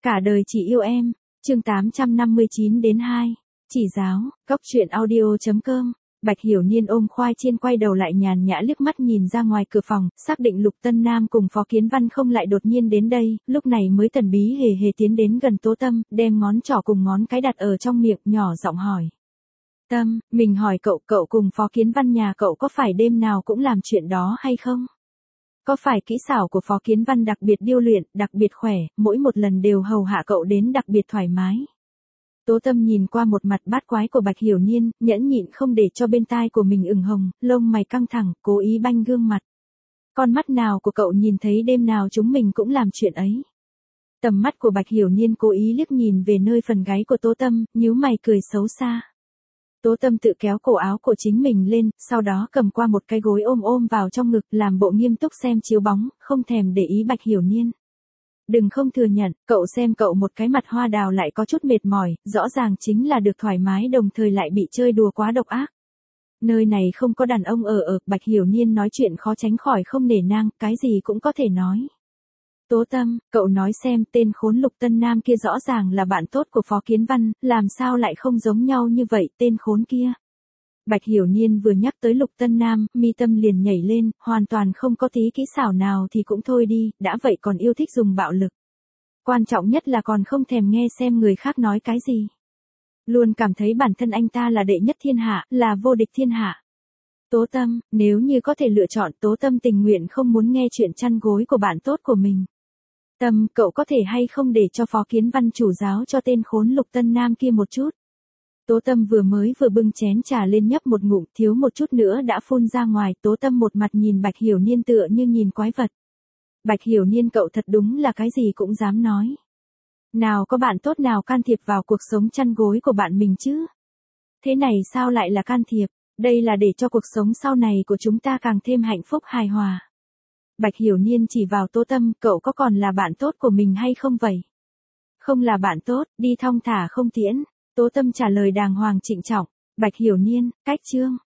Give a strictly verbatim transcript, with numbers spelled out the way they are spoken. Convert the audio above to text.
Cả đời chỉ yêu em, chương tám trăm năm mươi chín đến hai. Chỉ giáo, góc truyện audio chấm com. Bạch Hiểu Niên ôm khoai chiên quay đầu lại nhàn nhã liếc mắt nhìn ra ngoài cửa phòng, xác định Lục Tân Nam cùng Phó Kiến Văn không lại đột nhiên đến đây, lúc này mới thần bí hề hề tiến đến gần Tố Tâm, đem ngón trỏ cùng ngón cái đặt ở trong miệng, nhỏ giọng hỏi. Tâm, mình hỏi cậu, cậu cùng Phó Kiến Văn nhà cậu có phải đêm nào cũng làm chuyện đó hay không? Có phải kỹ xảo của Phó Kiến Văn đặc biệt điêu luyện, đặc biệt khỏe, mỗi một lần đều hầu hạ cậu đến đặc biệt thoải mái? Tố Tâm nhìn qua một mặt bát quái của Bạch Hiểu Niên, nhẫn nhịn không để cho bên tai của mình ửng hồng, lông mày căng thẳng, cố ý banh gương mặt. Con mắt nào của cậu nhìn thấy đêm nào chúng mình cũng làm chuyện ấy? Tầm mắt của Bạch Hiểu Niên cố ý liếc nhìn về nơi phần gáy của Tố Tâm, nhíu mày cười xấu xa. Tố Tâm tự kéo cổ áo của chính mình lên, sau đó cầm qua một cái gối ôm ôm vào trong ngực, làm bộ nghiêm túc xem chiếu bóng, không thèm để ý Bạch Hiểu Niên. Đừng không thừa nhận, cậu xem cậu một cái mặt hoa đào lại có chút mệt mỏi, rõ ràng chính là được thoải mái đồng thời lại bị chơi đùa quá độc ác. Nơi này không có đàn ông ở ở, Bạch Hiểu Niên nói chuyện khó tránh khỏi không nể nang, cái gì cũng có thể nói. Tố Tâm, cậu nói xem, tên khốn Lục Tân Nam kia rõ ràng là bạn tốt của Phó Kiến Văn, làm sao lại không giống nhau như vậy, tên khốn kia. Bạch Hiểu Niên vừa nhắc tới Lục Tân Nam, mi tâm liền nhảy lên, hoàn toàn không có tí kỹ xảo nào thì cũng thôi đi, đã vậy còn yêu thích dùng bạo lực. Quan trọng nhất là còn không thèm nghe xem người khác nói cái gì. Luôn cảm thấy bản thân anh ta là đệ nhất thiên hạ, là vô địch thiên hạ. Tố Tâm, nếu như có thể lựa chọn, Tố Tâm tình nguyện không muốn nghe chuyện chăn gối của bạn tốt của mình. Tâm, cậu có thể hay không để cho Phó Kiến Văn chủ giáo cho tên khốn Lục Tân Nam kia một chút? Tố Tâm vừa mới vừa bưng chén trà lên nhấp một ngụm, thiếu một chút nữa đã phun ra ngoài, Tố Tâm một mặt nhìn Bạch Hiểu Niên tựa như nhìn quái vật. Bạch Hiểu Niên cậu thật đúng là cái gì cũng dám nói. Nào có bạn tốt nào can thiệp vào cuộc sống chăn gối của bạn mình chứ? Thế này sao lại là can thiệp, đây là để cho cuộc sống sau này của chúng ta càng thêm hạnh phúc hài hòa. Bạch Hiểu Niên chỉ vào Tố Tâm, cậu có còn là bạn tốt của mình hay không vậy? Không là bạn tốt, đi thong thả không tiễn. Tố Tâm trả lời đàng hoàng trịnh trọng. Bạch Hiểu Niên, cách chương.